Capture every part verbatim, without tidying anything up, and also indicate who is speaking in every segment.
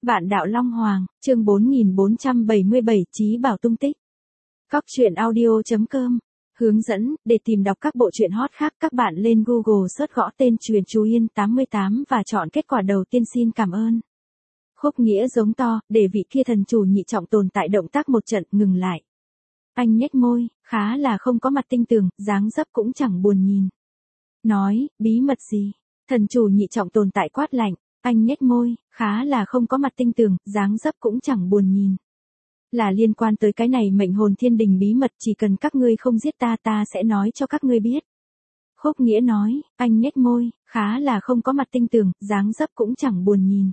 Speaker 1: Vạn đạo Long Hoàng, chương bốn nghìn bốn trăm bảy mươi bảy, Chí Bảo tung tích. Cóc truyện audio chấm com. Hướng dẫn, để tìm đọc các bộ truyện hot khác các bạn lên Google search gõ tên Truyện Chú Yên tám mươi tám và chọn kết quả đầu tiên. Xin cảm ơn. Khúc nghĩa giống to, để vị kia thần chủ nhị trọng tồn tại động tác một trận, ngừng lại. Anh nhếch môi, khá là không có mặt tinh tường, dáng dấp cũng chẳng buồn nhìn. Nói, bí mật gì? Thần chủ nhị trọng tồn tại quát lạnh. Anh nhếch môi, khá là không có mặt tinh tường, dáng dấp cũng chẳng buồn nhìn. Là liên quan tới cái này mệnh hồn thiên đình bí mật, chỉ cần các ngươi không giết ta ta sẽ nói cho các ngươi biết. Khúc nghĩa nói, anh nhếch môi, khá là không có mặt tinh tường, dáng dấp cũng chẳng buồn nhìn.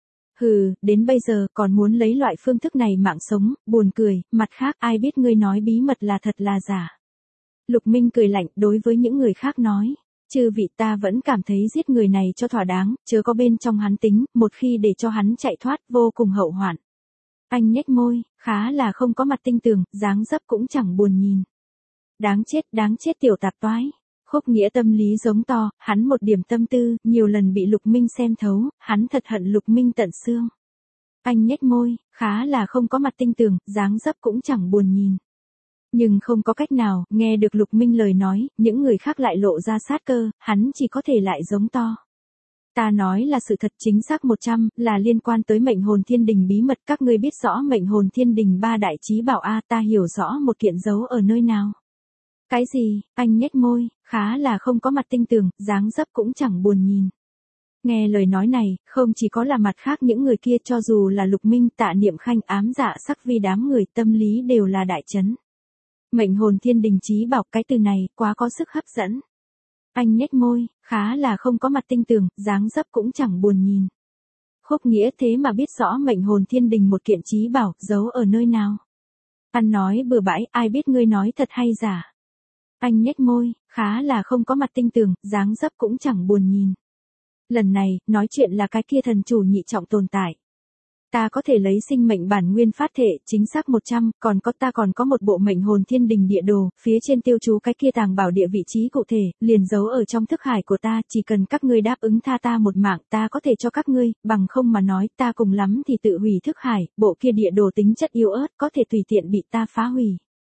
Speaker 1: Hừ, đến bây giờ còn muốn lấy loại phương thức này mạng sống, buồn cười, mặt khác ai biết ngươi nói bí mật là thật là giả. Lục Minh cười lạnh đối với những người khác nói. Chư vị ta vẫn cảm thấy giết người này cho thỏa đáng, chớ có bên trong hắn tính, một khi để cho hắn chạy thoát vô cùng hậu hoạn. Anh nhếch môi, khá là không có mặt tinh tường, dáng dấp cũng chẳng buồn nhìn. Đáng chết, đáng chết tiểu tạp toái. Khúc nghĩa tâm lý giống to, hắn một điểm tâm tư, nhiều lần bị Lục Minh xem thấu, hắn thật hận Lục Minh tận xương. Anh nhếch môi, khá là không có mặt tinh tường, dáng dấp cũng chẳng buồn nhìn. Nhưng không có cách nào, nghe được Lục Minh lời nói, những người khác lại lộ ra sát cơ, hắn chỉ có thể lại giống to. Ta nói là sự thật chính xác một trăm, là liên quan tới mệnh hồn thiên đình bí mật, các ngươi biết rõ mệnh hồn thiên đình ba đại chí bảo a, ta hiểu rõ một kiện giấu ở nơi nào. Cái gì? Anh nhếch môi, khá là không có mặt tinh tường, dáng dấp cũng chẳng buồn nhìn. Nghe lời nói này, không chỉ có là mặt khác những người kia, cho dù là Lục Minh, Tạ Niệm Khanh, Ám Dạ Sắc Vi đám người tâm lý đều là đại chấn. Mệnh hồn thiên đình chí bảo, cái từ này quá có sức hấp dẫn. Anh nhếch môi, khá là không có mặt tinh tường, dáng dấp cũng chẳng buồn nhìn. Khúc nghĩa thế mà biết rõ mệnh hồn thiên đình một kiện chí bảo, giấu ở nơi nào. Ăn nói bừa bãi, ai biết ngươi nói thật hay giả. Anh nhếch môi, khá là không có mặt tinh tường, dáng dấp cũng chẳng buồn nhìn. Lần này, nói chuyện là cái kia thần chủ nhị trọng tồn tại. Ta có thể lấy sinh mệnh bản nguyên phát thể, chính xác một trăm, còn có ta còn có một bộ mệnh hồn thiên đình địa đồ, phía trên tiêu chú cái kia tàng bảo địa vị trí cụ thể, liền giấu ở trong thức hải của ta, chỉ cần các ngươi đáp ứng tha ta một mạng, ta có thể cho các ngươi, bằng không mà nói, ta cùng lắm thì tự hủy thức hải, bộ kia địa đồ tính chất yếu ớt, có thể tùy tiện bị ta phá hủy.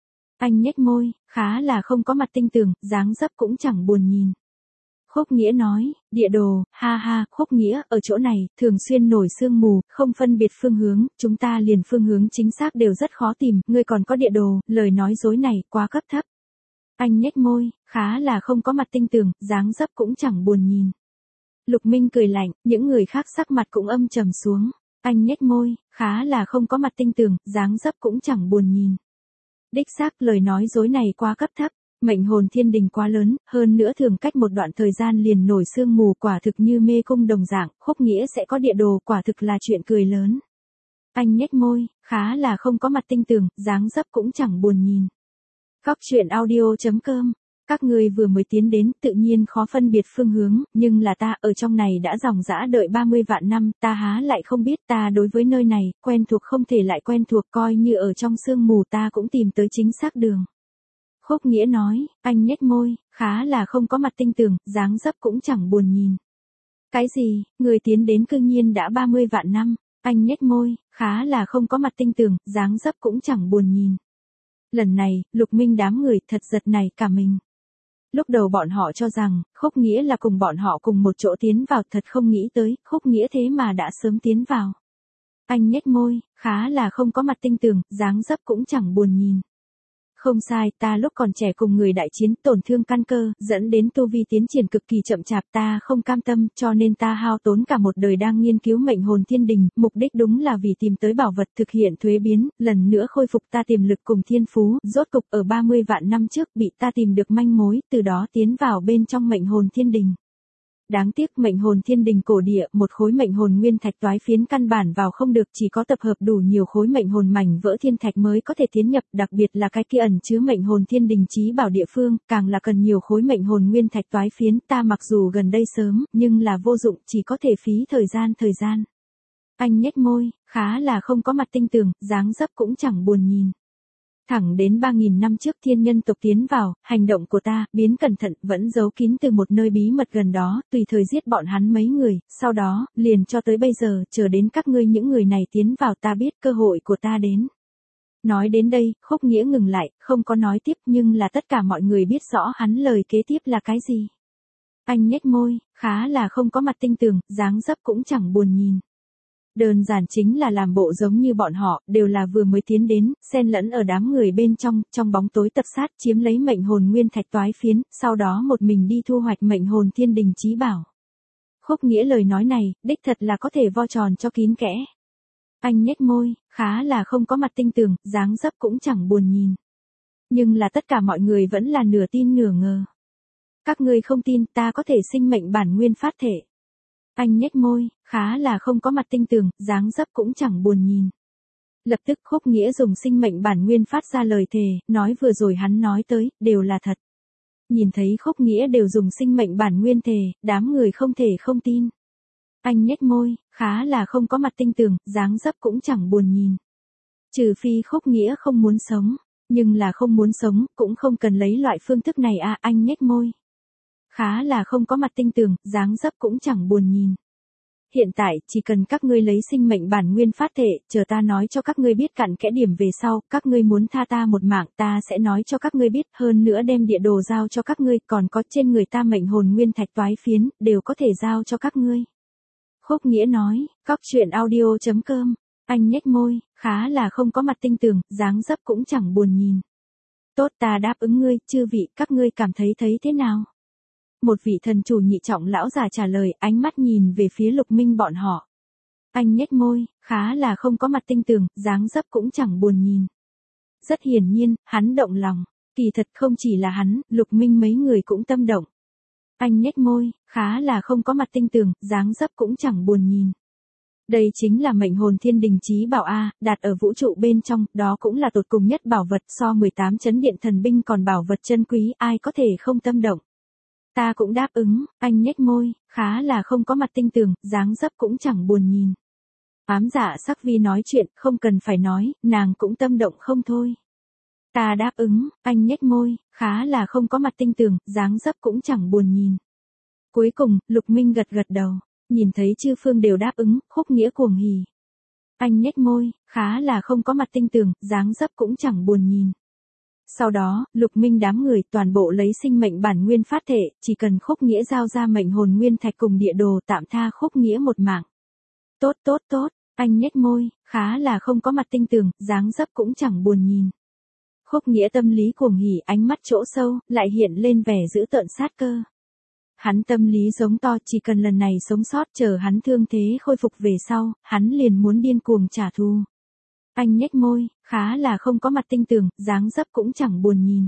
Speaker 1: Anh nhếch môi, khá là không có mặt tinh tường, dáng dấp cũng chẳng buồn nhìn. Khúc nghĩa nói, địa đồ, ha ha, Khúc nghĩa, ở chỗ này, thường xuyên nổi sương mù, không phân biệt phương hướng, chúng ta liền phương hướng chính xác đều rất khó tìm, ngươi còn có địa đồ, lời nói dối này, quá cấp thấp. Anh nhếch môi, khá là không có mặt tinh tường, dáng dấp cũng chẳng buồn nhìn. Lục Minh cười lạnh, những người khác sắc mặt cũng âm trầm xuống. Anh nhếch môi, khá là không có mặt tinh tường, dáng dấp cũng chẳng buồn nhìn. Đích xác, lời nói dối này quá cấp thấp. Mệnh hồn thiên đình quá lớn, hơn nữa thường cách một đoạn thời gian liền nổi sương mù, quả thực như mê cung đồng dạng, Khúc nghĩa sẽ có địa đồ, quả thực là chuyện cười lớn. Anh nhếch môi, khá là không có mặt tinh tường, dáng dấp cũng chẳng buồn nhìn. Cóc truyện audio chấm com. Các ngươi vừa mới tiến đến, tự nhiên khó phân biệt phương hướng, nhưng là ta ở trong này đã dòng dã đợi ba mươi vạn năm, ta há lại không biết, ta đối với nơi này, quen thuộc không thể lại quen thuộc, coi như ở trong sương mù ta cũng tìm tới chính xác đường. Khúc nghĩa nói, anh nhếch môi, khá là không có mặt tinh tường, dáng dấp cũng chẳng buồn nhìn. Cái gì, người tiến đến cư nhiên đã ba mươi vạn năm, anh nhếch môi, khá là không có mặt tinh tường, dáng dấp cũng chẳng buồn nhìn. Lần này, Lục Minh đám người thật giật này cả mình. Lúc đầu bọn họ cho rằng, Khúc nghĩa là cùng bọn họ cùng một chỗ tiến vào, thật không nghĩ tới, Khúc nghĩa thế mà đã sớm tiến vào. Anh nhếch môi, khá là không có mặt tinh tường, dáng dấp cũng chẳng buồn nhìn. Không sai, ta lúc còn trẻ cùng người đại chiến, tổn thương căn cơ, dẫn đến tu vi tiến triển cực kỳ chậm chạp, ta không cam tâm, cho nên ta hao tốn cả một đời đang nghiên cứu mệnh hồn thiên đình, mục đích đúng là vì tìm tới bảo vật, thực hiện thuế biến, lần nữa khôi phục ta tiềm lực cùng thiên phú, rốt cục ở ba mươi vạn năm trước bị ta tìm được manh mối, từ đó tiến vào bên trong mệnh hồn thiên đình. Đáng tiếc mệnh hồn thiên đình cổ địa, một khối mệnh hồn nguyên thạch toái phiến căn bản vào không được, chỉ có tập hợp đủ nhiều khối mệnh hồn mảnh vỡ thiên thạch mới có thể tiến nhập, đặc biệt là cái kia ẩn chứa mệnh hồn thiên đình chí bảo địa phương, càng là cần nhiều khối mệnh hồn nguyên thạch toái phiến, ta mặc dù gần đây sớm, nhưng là vô dụng, chỉ có thể phí thời gian thời gian. Anh nhếch môi, khá là không có mặt tinh tường, dáng dấp cũng chẳng buồn nhìn. Thẳng đến ba nghìn năm trước thiên nhân tộc tiến vào, hành động của ta, biến cẩn thận, vẫn giấu kín từ một nơi bí mật gần đó, tùy thời giết bọn hắn mấy người, sau đó, liền cho tới bây giờ, chờ đến các ngươi những người này tiến vào ta biết cơ hội của ta đến. Nói đến đây, Khúc Nghĩa ngừng lại, không có nói tiếp nhưng là tất cả mọi người biết rõ hắn lời kế tiếp là cái gì. Anh nhếch môi, khá là không có mặt tinh tường, dáng dấp cũng chẳng buồn nhìn. Đơn giản chính là làm bộ giống như bọn họ, đều là vừa mới tiến đến, xen lẫn ở đám người bên trong, trong bóng tối tập sát chiếm lấy mệnh hồn nguyên thạch toái phiến, sau đó một mình đi thu hoạch mệnh hồn thiên đình chí bảo. Khúc Nghĩa lời nói này, đích thật là có thể vo tròn cho kín kẽ. Anh nhếch môi, khá là không có mặt tinh tường, dáng dấp cũng chẳng buồn nhìn. Nhưng là tất cả mọi người vẫn là nửa tin nửa ngờ. Các ngươi không tin ta có thể sinh mệnh bản nguyên phát thể. Anh nhếch môi, khá là không có mặt tinh tường, dáng dấp cũng chẳng buồn nhìn. Lập tức Khúc Nghĩa dùng sinh mệnh bản nguyên phát ra lời thề, nói vừa rồi hắn nói tới, đều là thật. Nhìn thấy Khúc Nghĩa đều dùng sinh mệnh bản nguyên thề, đám người không thể không tin. Anh nhếch môi, khá là không có mặt tinh tường, dáng dấp cũng chẳng buồn nhìn. Trừ phi Khúc Nghĩa không muốn sống, nhưng là không muốn sống, cũng không cần lấy loại phương thức này à, anh nhếch môi. Khá là không có mặt tinh tường, dáng dấp cũng chẳng buồn nhìn. Hiện tại, chỉ cần các ngươi lấy sinh mệnh bản nguyên phát thể, chờ ta nói cho các ngươi biết cặn kẽ điểm về sau, các ngươi muốn tha ta một mạng, ta sẽ nói cho các ngươi biết, hơn nữa đem địa đồ giao cho các ngươi, còn có trên người ta mệnh hồn nguyên thạch toái phiến, đều có thể giao cho các ngươi. Khúc Nghĩa nói, cóc truyện audio chấm com, anh nhếch môi, khá là không có mặt tinh tường, dáng dấp cũng chẳng buồn nhìn. Tốt ta đáp ứng ngươi, chư vị, các ngươi cảm thấy thấy thế nào? Một vị thần chủ nhị trọng lão già trả lời, ánh mắt nhìn về phía Lục Minh bọn họ. Anh nhếch môi, khá là không có mặt tinh tường, dáng dấp cũng chẳng buồn nhìn. Rất hiển nhiên, hắn động lòng, kỳ thật không chỉ là hắn, Lục Minh mấy người cũng tâm động. Anh nhếch môi, khá là không có mặt tinh tường, dáng dấp cũng chẳng buồn nhìn. Đây chính là mệnh hồn thiên đình chí bảo A, đặt ở vũ trụ bên trong, đó cũng là tột cùng nhất bảo vật, so mười tám chấn điện thần binh còn bảo vật chân quý, ai có thể không tâm động. Ta cũng đáp ứng, anh nhếch môi, khá là không có mặt tinh tường, dáng dấp cũng chẳng buồn nhìn. Ám Dạ Sắc Vi nói chuyện, không cần phải nói, nàng cũng tâm động không thôi. Ta đáp ứng, anh nhếch môi, khá là không có mặt tinh tường, dáng dấp cũng chẳng buồn nhìn. Cuối cùng, Lục Minh gật gật đầu, nhìn thấy chư phương đều đáp ứng, Khúc Nghĩa cuồng hỉ. Anh nhếch môi, khá là không có mặt tinh tường, dáng dấp cũng chẳng buồn nhìn. Sau đó, Lục Minh đám người toàn bộ lấy sinh mệnh bản nguyên phát thể, chỉ cần Khúc Nghĩa giao ra mệnh hồn nguyên thạch cùng địa đồ tạm tha Khúc Nghĩa một mạng. Tốt tốt tốt, anh nhếch môi, khá là không có mặt tinh tường, dáng dấp cũng chẳng buồn nhìn. Khúc Nghĩa tâm lý cuồng hỉ, ánh mắt chỗ sâu, lại hiện lên vẻ dữ tợn sát cơ. Hắn tâm lý giống to, chỉ cần lần này sống sót, chờ hắn thương thế khôi phục về sau, hắn liền muốn điên cuồng trả thù. Anh nhếch môi, khá là không có mặt tinh tường, dáng dấp cũng chẳng buồn nhìn.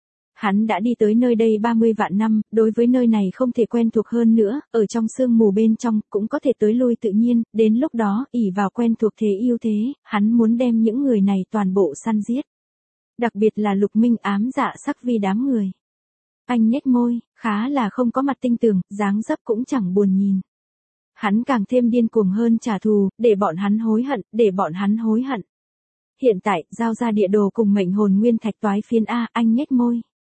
Speaker 1: Hắn đã đi tới nơi đây ba mươi vạn năm, đối với nơi này không thể quen thuộc hơn nữa, ở trong sương mù bên trong, cũng có thể tới lui tự nhiên, đến lúc đó, ỷ vào quen thuộc thế yêu thế, hắn muốn đem những người này toàn bộ săn giết. Đặc biệt là Lục Minh Ám Dạ Sắc Vi đám người. Anh nhếch môi, khá là không có mặt tinh tường, dáng dấp cũng chẳng buồn nhìn. Hắn càng thêm điên cuồng hơn trả thù, để bọn hắn hối hận, để bọn hắn hối hận. Hiện tại, giao ra địa đồ cùng mệnh hồn nguyên thạch toái phiến A, anh nhếch môi.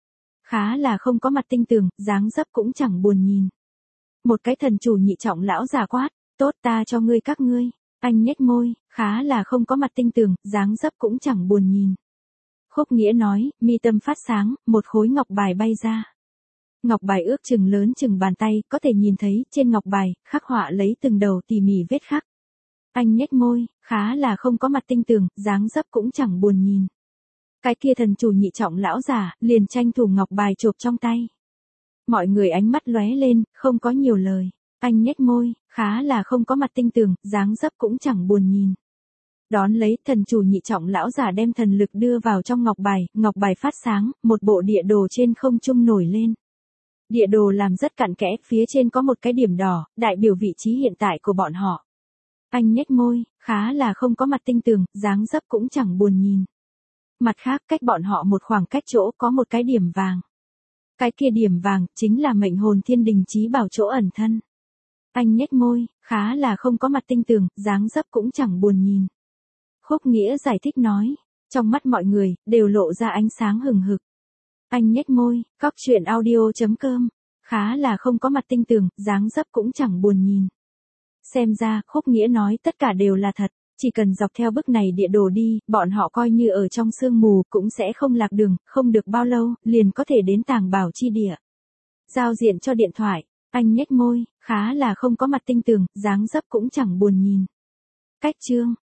Speaker 1: Khá là không có mặt tinh tường, dáng dấp cũng chẳng buồn nhìn. Một cái thần chủ nhị trọng lão già quát, tốt ta cho ngươi các ngươi. Anh nhếch môi, khá là không có mặt tinh tường, dáng dấp cũng chẳng buồn nhìn. Khúc Nghĩa nói, mi tâm phát sáng, một khối ngọc bài bay ra. Ngọc bài ước chừng lớn chừng bàn tay, có thể nhìn thấy, trên ngọc bài, khắc họa lấy từng đầu tỉ mỉ vết khắc. Anh nhếch môi, khá là không có mặt tinh tường, dáng dấp cũng chẳng buồn nhìn. Cái kia thần chủ nhị trọng lão giả, liền tranh thủ ngọc bài chộp trong tay. Mọi người ánh mắt lóe lên, không có nhiều lời. Anh nhếch môi, khá là không có mặt tinh tường, dáng dấp cũng chẳng buồn nhìn. Đón lấy, thần chủ nhị trọng lão giả đem thần lực đưa vào trong ngọc bài, ngọc bài phát sáng, một bộ địa đồ trên không trung nổi lên. Địa đồ làm rất cặn kẽ, phía trên có một cái điểm đỏ, đại biểu vị trí hiện tại của bọn họ. Anh nhếch môi, khá là không có mặt tinh tường, dáng dấp cũng chẳng buồn nhìn. Mặt khác, cách bọn họ một khoảng cách chỗ có một cái điểm vàng. Cái kia điểm vàng, chính là mệnh hồn thiên đình chí bảo chỗ ẩn thân. Anh nhếch môi, khá là không có mặt tinh tường, dáng dấp cũng chẳng buồn nhìn. Khúc Nghĩa giải thích nói, Trong mắt mọi người, đều lộ ra ánh sáng hừng hực. Anh nhếch môi, cóc truyện audio.com. Khá là không có mặt tinh tường, dáng dấp cũng chẳng buồn nhìn. Xem ra, Khúc Nghĩa nói tất cả đều là thật. Chỉ cần dọc theo bức này địa đồ đi, bọn họ coi như ở trong sương mù, cũng sẽ không lạc đường, không được bao lâu, liền có thể đến Tàng Bảo chi địa. Giao diện cho điện thoại, anh nhếch môi, khá là không có mặt tinh tường, dáng dấp cũng chẳng buồn nhìn. Cách chương